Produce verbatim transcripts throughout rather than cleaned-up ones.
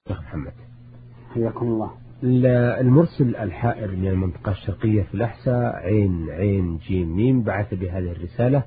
شيخ محمد حياكم الله. المرسل الحائر من المنطقة الشرقية في الأحساء عين عين جيم ميم بعث بهذه الرسالة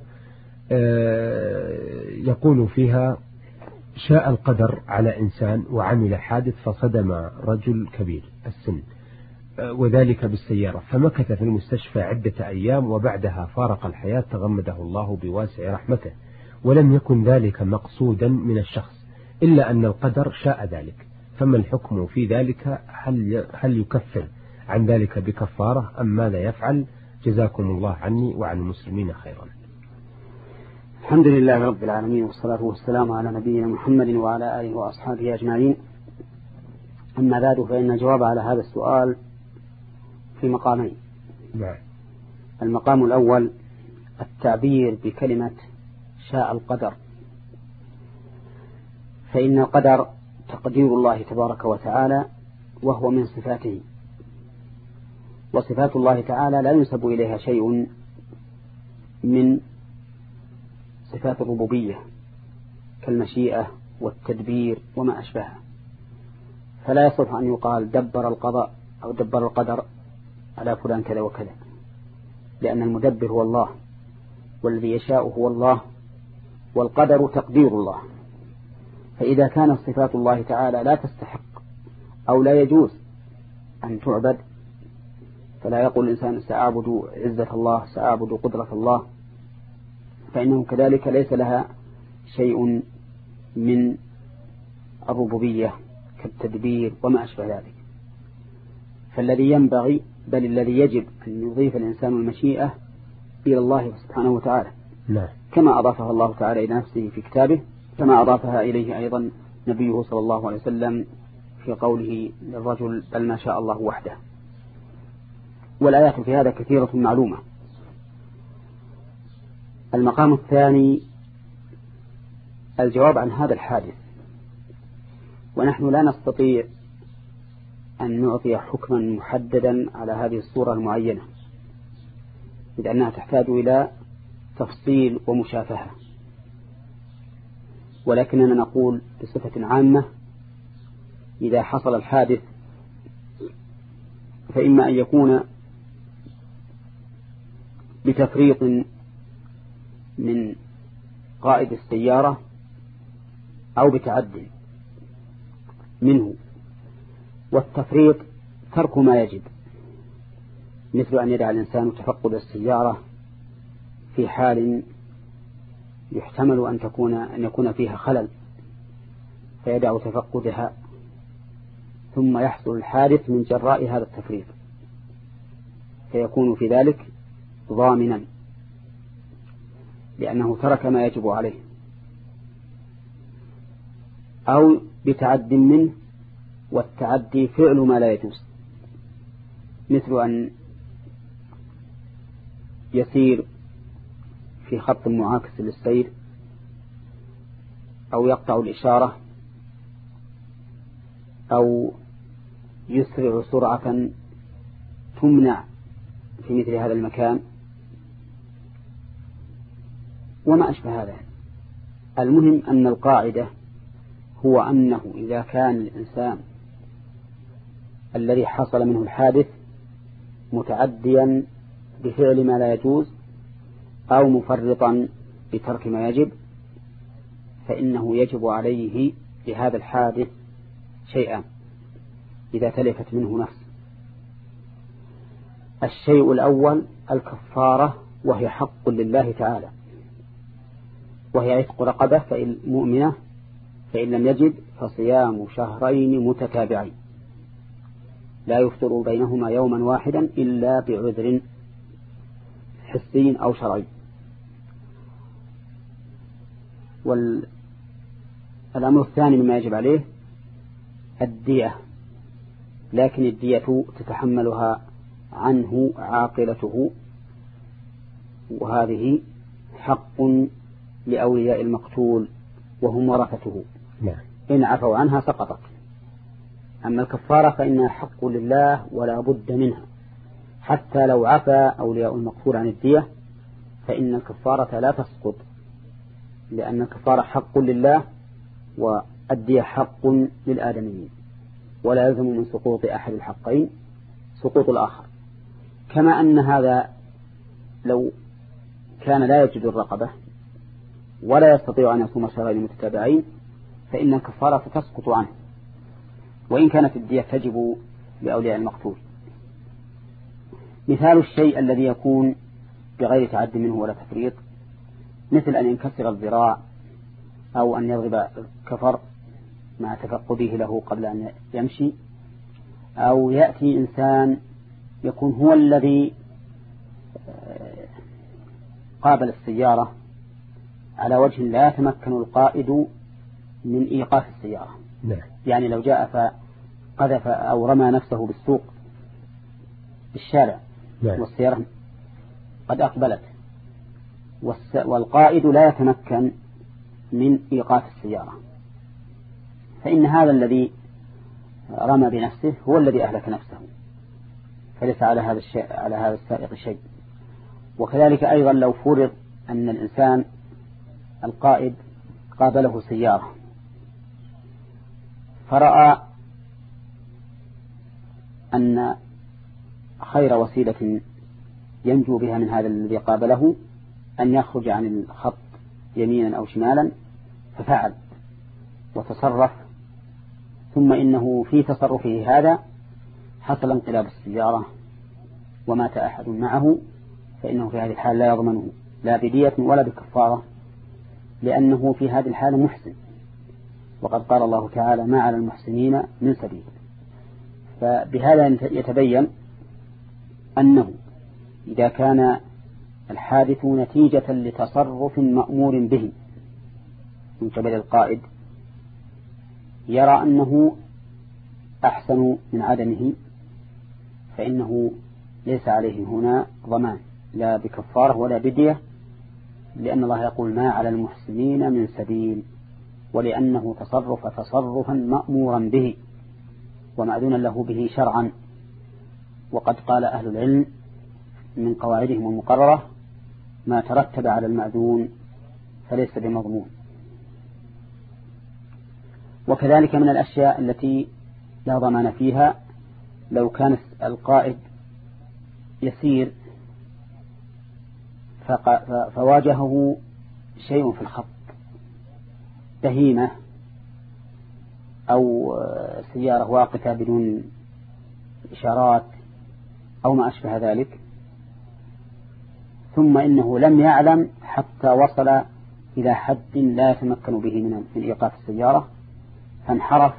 يقول فيها: شاء القدر على إنسان وعمل حادث فصدم رجل كبير السن وذلك بالسيارة، فمكث في المستشفى عدة أيام وبعدها فارق الحياة تغمده الله بواسع رحمته، ولم يكن ذلك مقصودا من الشخص إلا أن القدر شاء ذلك، فما الحكم في ذلك؟ هل هل يكفر عن ذلك بكفارة أم ماذا يفعل؟ جزاكم الله عني وعن المسلمين خيرا. الحمد لله رب العالمين، والصلاة والسلام على نبينا محمد وعلى آله وأصحابه أجمعين. أما بعد، فإن الجواب على هذا السؤال في مقامين. نعم. المقام الأول التعبير بكلمة شاء القدر، فإن القدر تقدير الله تبارك وتعالى وهو من صفاته، وصفات الله تعالى لا ينسب إليها شيء من صفات الربوبية كالمشيئة والتدبير وما أشبهها، فلا يصح أن يقال دبر القضاء أو دبر القدر على فلان كذا وكذا، لأن المدبر هو الله، والذي يشاء هو الله، والقدر تقدير الله. فإذا كانت صفات الله تعالى لا تستحق أو لا يجوز أن تعبد، فلا يقول الإنسان سأعبد عزة الله، سأعبد قدرة الله، فإنه كذلك ليس لها شيء من الربوبية كالتدبير وما أشبه ذلك. فالذي ينبغي بل الذي يجب أن يضيف الإنسان المشيئة إلى الله سبحانه وتعالى، لا. كما أضافها الله تعالى إلى نفسه في كتابه، كما أضافها إليه أيضا نبيه صلى الله عليه وسلم في قوله للرجل بل ما شاء الله وحده. والآيات في هذا كثيرة معلومة. المقام الثاني الجواب عن هذا الحادث، ونحن لا نستطيع أن نعطي حكما محددا على هذه الصورة المعينة، إذ أنها تحتاج إلى تفصيل ومشافهة، ولكننا نقول بصفة عامة: إذا حصل الحادث فإما أن يكون بتفريط من قائد السيارة أو بتعد منه، والتفريط ترك ما يجب، مثل أن يدع الإنسان تفقد السيارة في حال يحتمل أن تكون أن يكون فيها خلل، فيدع تفقدها ثم يحصل الحادث من جراء هذا التفريط، فيكون في ذلك ضامنا لأنه ترك ما يجب عليه، أو بتعد منه، والتعدي فعل ما لا يجوز، مثل أن يسير في خط معاكس للسير، أو يقطع الإشارة، أو يسرع سرعة تمنع في مثل هذا المكان وما أشبه هذا. المهم أن القاعدة هو أنه إذا كان الإنسان الذي حصل منه الحادث متعديا بفعل ما لا يجوز أو مفرطا بترك ما يجب، فإنه يجب عليه لهذا الحادث شيئا إذا تلفت منه نفس. الشيء الأول الكفارة، وهي حق لله تعالى، وهي عتق رقبة فإن مؤمنة، فإن لم يجد فصيام شهرين متتابعين لا يفطر بينهما يوما واحدا إلا بعذر حسي أو شرعي. والأمر الثاني مما يجب عليه الدية، لكن الدية تتحملها عنه عاقلته، وهذه حق لأولياء المقتول وهم ورثته، إن عفوا عنها سقطت. أما الكفارة فإنها حق لله ولا بد منها، حتى لو عفى أولياء المقتول عن الدية فإن الكفارة لا تسقط، لأن الكفارة حق لله والدية حق للآدميين. ولا يلزم من سقوط أحد الحقين سقوط الآخر. كما أن هذا لو كان لا يجد الرقبة ولا يستطيع أن يصوم شهرين متتابعين فإن الكفارة تسقط عنه، وإن كانت الدية تجب لأولياء المقتول. مثال الشيء الذي يكون بغير تعد منه ولا تفريط، مثل أن ينكسر الذراع أو أن يضرب الكفر مع تفقده له قبل أن يمشي، أو يأتي إنسان يكون هو الذي قابل السيارة على وجه لا يتمكن القائد من إيقاف السيارة. نعم. يعني لو جاء فقذف أو رمى نفسه بالسوق بالشارع. نعم. والسيارة قد أقبلت والقائد لا يتمكن من إيقاف السيارة، فإن هذا الذي رمى بنفسه هو الذي أهلك نفسه، فليس على هذا الشيء على هذا السائق شيء. وكذلك أيضا لو فرض أن الإنسان القائد قابله سيارة فرأى أن خير وسيلة ينجو بها من هذا الذي قابله أن يخرج عن الخط يمينا أو شمالا، ففعل وتصرف، ثم إنه في تصرفه هذا حصل انقلاب السيارة ومات أحد معه، فإنه في هذه الحال لا يضمنه لا بدية ولا بكفارة، لأنه في هذه الحالة محسن، وقد قال الله تعالى ما على المحسنين من سبيل. فبهذا يتبين أنه إذا كان الحادث نتيجة لتصرف مأمور به من قبل القائد يرى أنه أحسن من عدمه، فإنه ليس عليه هنا ضمان لا بكفارة ولا بدية، لأن الله يقول ما على المحسنين من سبيل، ولأنه تصرف تصرفا مأمورا به ومأذونا له به شرعا. وقد قال أهل العلم من قواعدهم المقررة ما ترتب على المأذون فليس بمضمون. وكذلك من الأشياء التي لا ضمان فيها لو كان القائد يسير فواجهه شيء في الخط، بهيمة أو سيارة واقفة بدون إشارات أو ما أشبه ذلك، ثم إنه لم يعلم حتى وصل إلى حد لا يتمكن به من إيقاف السيارة فانحرف،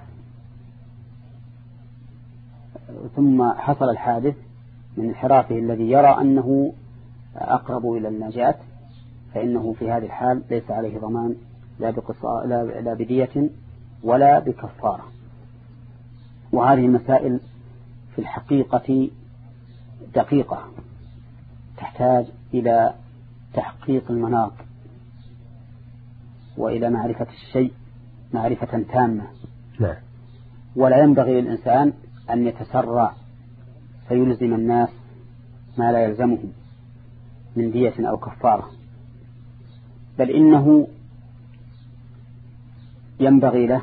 ثم حصل الحادث من انحرافه الذي يرى أنه أقرب إلى النجاة، فإنه في هذه الحال ليس عليه ضمان لا بقصاء لا بدية ولا بكفارة. وهذه المسائل في الحقيقة دقيقة تحتاج إلى تحقيق المناط وإلى معرفة الشيء معرفة تامة. لا. ولا ينبغي للإنسان أن يتسرع فيلزم الناس ما لا يلزمهم من دية أو كفارة، بل إنه ينبغي له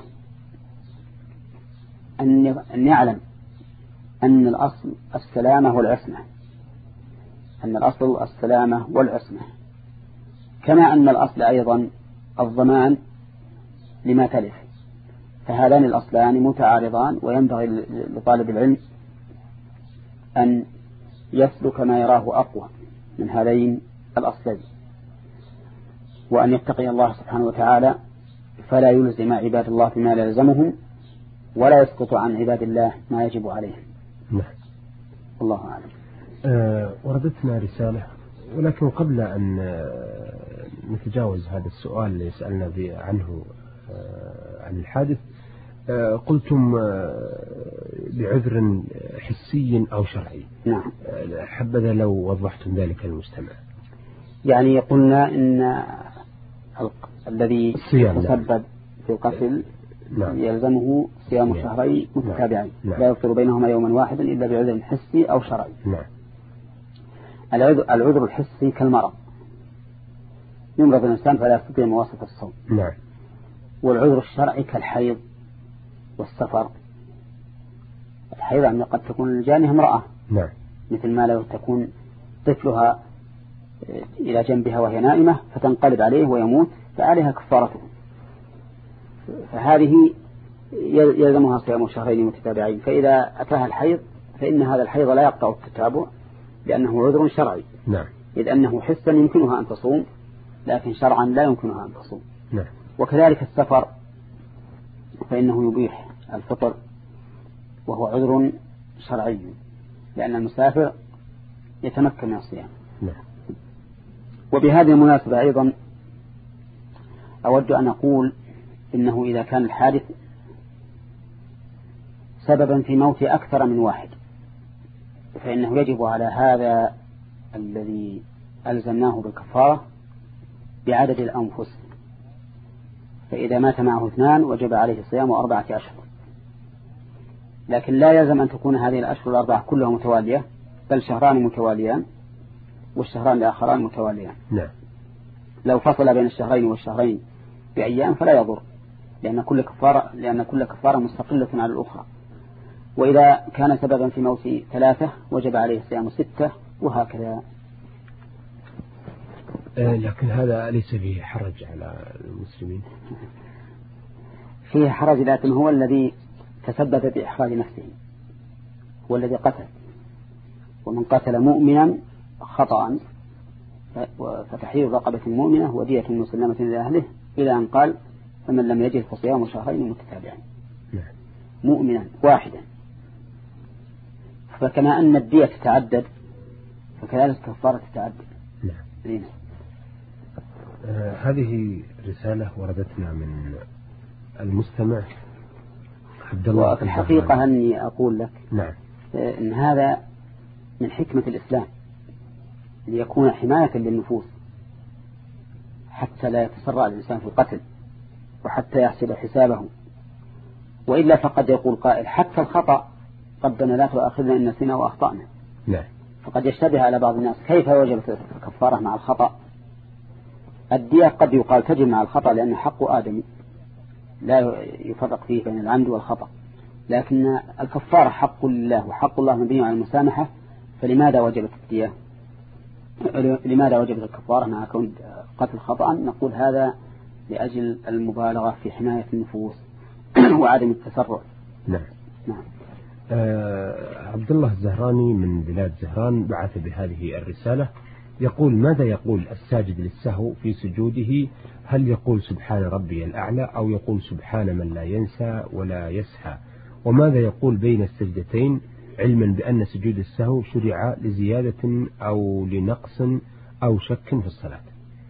أن يعلم أن الأصل السلامة والعصمة، أن الأصل السلامة والعصمة، كما أن الأصل أيضا الضمان لما تلف، فهذان الأصلان متعارضان، وينبغي لطالب العلم أن يسلك ما يراه أقوى من هذين الأصلين، وأن يتقي الله سبحانه وتعالى فلا يلزم عباد الله بما لا يلزمهم ولا يسقط عن عباد الله ما يجب عليهم. نعم. الله أعلم. أه وردتنا رسالة، ولكن قبل أن نتجاوز هذا السؤال اللي يسألنا عنه أه عن الحادث، أه قلتم أه بعذر حسي أو شرعي. نعم. أه حبذا لو وضحتم ذلك للمستمع. يعني قلنا إن الذي يتسبب في القتل نعم. يلزمه صيام نعم. شهرين متتابعين نعم. لا يفطر بينهما يوما واحدا إلا بعذر حسي أو شرعي. نعم. العذر الحسي كالمرض، يمرض الإنسان فلا يستطيع مواصلة الصوم. نعم. والعذر الشرعي كالحيض والسفر حيضا قد تكون الجانية امرأة. نعم. مثل ما لو تكون طفلها إلى جنبها وهي نائمة فتنقلب عليه ويموت فعليها كفارته، فهذه يلزمها صيام شهرين متتابعين. فإذا أتاها الحيض فإن هذا الحيض لا يقطع التتابع لأنه عذر شرعي. نعم. إذ أنه حسا يمكنها أن تصوم لكن شرعا لا يمكنها أن تصوم. نعم. وكذلك السفر فإنه يبيح الفطر وهو عذر شرعي لأن المسافر يتمكن من الصيام. نعم. وبهذه المناسبة أيضا أود أن أقول إنه إذا كان الحادث سببا في موت أكثر من واحد فإنه يجب على هذا الذي ألزمناه بالكفارة بعدد الأنفس، فإذا مات معه اثنان وجب عليه الصيام أربعة أشهر، لكن لا يلزم أن تكون هذه الأشهر الأربعة كلها متوالية بل شهران متواليان والشهران الآخران متواليان. نعم. لو فصل بين الشهرين والشهرين بأيام فلا يضر لأن كل كفارة لأن كل كفارة مستقلة على الأخرى. وإذا كان سببا في موت ثلاثة وجب عليه الصيام ستة وهكذا. لكن هذا ليس فيه حرج على المسلمين؟ فيه حرج لكن هو الذي تسبب بإحراج نفسه، هو الذي قتل. ومن قتل مؤمنا خطأ فتحرير رقبة مؤمنة ودية مسلمة لأهله إلى أن قال فمن لم يجد فصيام شهرين متتابعين. نعم. مؤمنا واحدا. فكما أن الدية تتعدد فكذلك كفارة تتعدد. نعم. آه هذه رسالة وردتنا من المستمع عبد الله. وفي الحقيقة أني أقول لك نعم. إن هذا من حكمة الإسلام ليكون حماية للنفوس حتى لا يتسرع الإنسان في القتل وحتى يحسب حسابه، وإلا فقد يقول قائل حتى الخطأ ربنا لا تؤاخذنا إن نسينا وأخطأنا. نعم. فقد يشتبه على بعض الناس كيف وجبت الكفارة مع الخطأ. الدية قد يقال تجب مع الخطأ لأن حق آدم لا يفرق فيه بين العمد والخطأ، لكن الكفارة حق لله وحق الله مبني على المسامحة، فلماذا وجبت الدية؟ لماذا وجبت الكفارة مع كون قتل خطأ؟ نقول هذا لأجل المبالغة في حماية النفوس وعدم التسرع. نعم. نعم. آه عبد الله الزهراني من بلاد زهران بعث بهذه الرسالة يقول ماذا يقول الساجد للسهو في سجوده؟ هل يقول سبحان ربي الأعلى أو يقول سبحان من لا ينسى ولا يسهى؟ وماذا يقول بين السجدتين علما بأن سجود السهو شرع لزيادة أو لنقص أو شك في الصلاة؟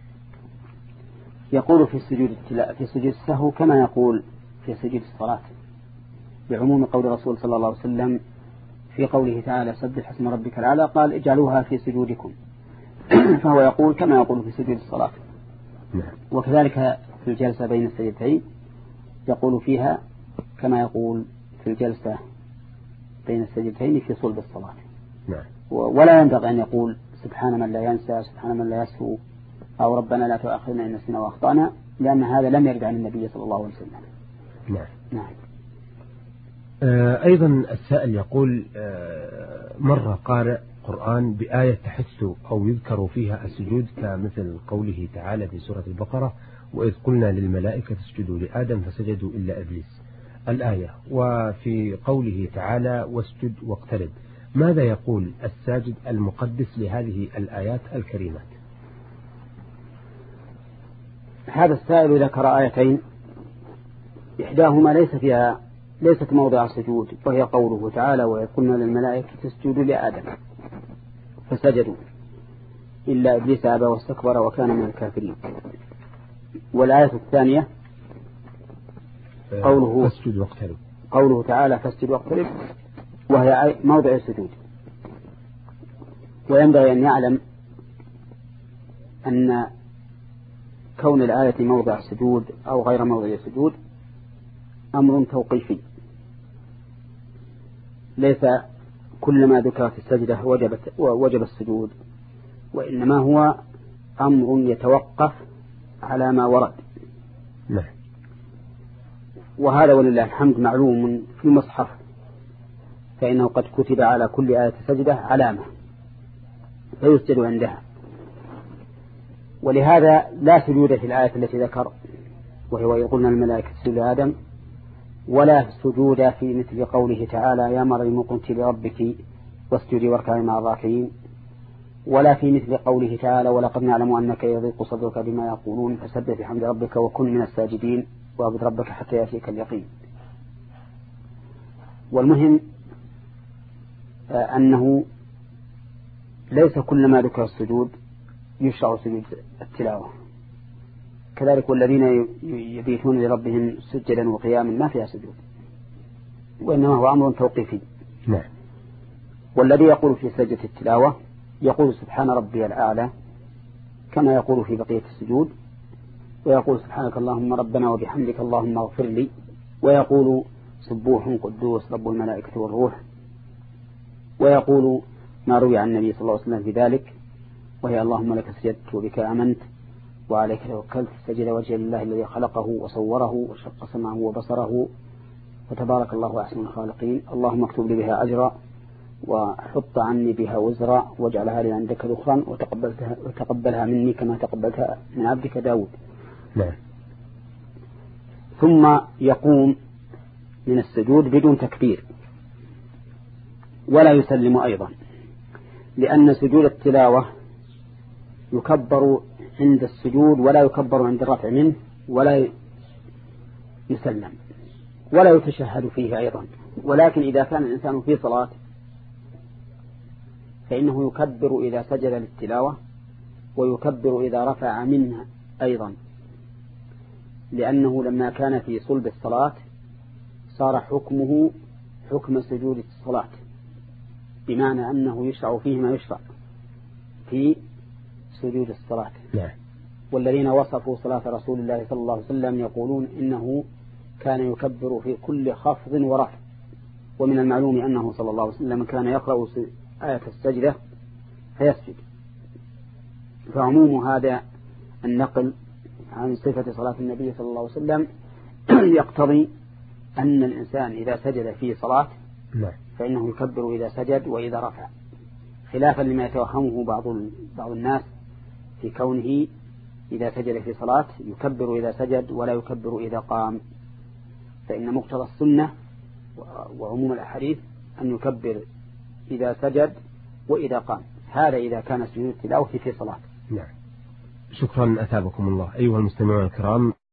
يقول في سجود في سجود السهو كما يقول في سجود الصلاة بعموم قول الرسول صلى الله عليه وسلم في قوله تعالى سبح اسم ربك الأعلى قال اجعلوها في سجودكم فهو يقول كما يقول في سجود الصلاة. نعم. وكذلك في الجلسة بين السجدتين يقول فيها كما يقول في الجلسة بين السجدتين في صلب الصلاة. نعم. ولا ينبغي أن يقول سبحان من لا ينسى سبحان من لا يسهو أو ربنا لا تؤاخذنا إن نسينا وأخطأنا، لأن هذا لم يرد عن النبي صلى الله عليه وسلم. نعم. نعم. آه أيضا السائل يقول آه مرة قارئ قرآن بآية تحث أو يذكر فيها السجود كمثل قوله تعالى في سورة البقرة وإذ قلنا للملائكة اسجدوا لآدم فسجدوا إلا إبليس الآية، وفي قوله تعالى واسجد واقترب، ماذا يقول الساجد المقدس لهذه الآيات الكريمات؟ هذا السائل ذكر آيتين إحداهما ليس فيها ليست موضع السجود وهي قوله تعالى وإذ قلنا للملائكة اسجدوا لآدم فسجدوا إلا إبليس أبى واستكبر وكان من الكافرين. والآية الثانية قوله فاسجد واقترب، قوله تعالى فاسجد واقترب وهي موضع السجود. وينبغي أن يعلم أن كون الآية موضع السجود أو غير موضع السجود أمر توقيفي، ليس كل ما ذكر في السجدة وجب وجب السجود، وإنما هو أمر يتوقف على ما ورد. نعم. وهذا ولله الحمد معلوم في المصحف فإنه قد كتب على كل آية سجدة علامة فيسجد عندها. ولهذا لا سجود في الآية التي ذكر وهي وإذ قلنا الملائكة اسجدوا لآدم، ولا سجود في مثل قوله تعالى يا مريم قنتي لربك واسجدي واركعي مع الراكعين، ولا في مثل قوله تعالى ولقد نعلم أنك يضيق صدرك بما يقولون فسبح بحمد ربك وكن من الساجدين واعبد ربك حتى يأتيك اليقين. والمهم أنه ليس كل ما ذكر السجود يشرع سجود التلاوة، كذلك والذين يبيتون لربهم سجدا وقياما ما فيها سجود، وإنما هو أمر توقيفي. نعم. والذي يقول في سجدة التلاوة يقول سبحان ربي الأعلى كما يقول في بقية السجود، ويقول سبحانك اللهم ربنا وبحمدك اللهم اغفر لي، ويقول سبوح قدوس رب الملائكة والروح، ويقول ما روي عن النبي صلى الله عليه وسلم في ذلك وهي اللهم لك سجدت وبك آمنت وعليك توكلت سجد وجه الله الذي خلقه وصوره وشق سمعه وبصره وتبارك الله أحسن الخالقين، اللهم اكتب لي بها أجرا وحط عني بها وزرا واجعلها لي عندك ذخرا وتقبلها مني كما تقبلتها من عبدك داود. نعم. ثم يقوم من السجود بدون تكبير ولا يسلم أيضا، لأن سجود التلاوة يكبر عند السجود ولا يكبر عند الرفع منه ولا يسلم ولا يتشهد فيه أيضا. ولكن إذا كان الإنسان في صلاة فإنه يكبر إذا سجد للتلاوة ويكبر إذا رفع منها أيضا، لأنه لما كان في صلب الصلاة صار حكمه حكم سجود الصلاة، بمعنى أنه يشرع فيه ما يشرع في سجود الصلاة. نعم. والذين وصفوا صلاة رسول الله صلى الله عليه وسلم يقولون إنه كان يكبر في كل خفض ورفع، ومن المعلوم أنه صلى الله عليه وسلم كان يقرأ آية السجدة فيسجد. فعموم هذا النقل عن صفة صلاة النبي صلى الله عليه وسلم يقتضي أن الإنسان إذا سجد في صلاة فإنه يكبر إذا سجد وإذا رفع، خلافا لما يتوهمه بعض بعض الناس في كونه إذا سجد في صلاة يكبر إذا سجد ولا يكبر إذا قام، فإن مقتضى السنة وعموم الأحاديث أن يكبر إذا سجد وإذا قام، هذا إذا كان سجود التلاوة في صلاة. نعم. شكرا أثابكم الله. أيها المستمعون الكرام.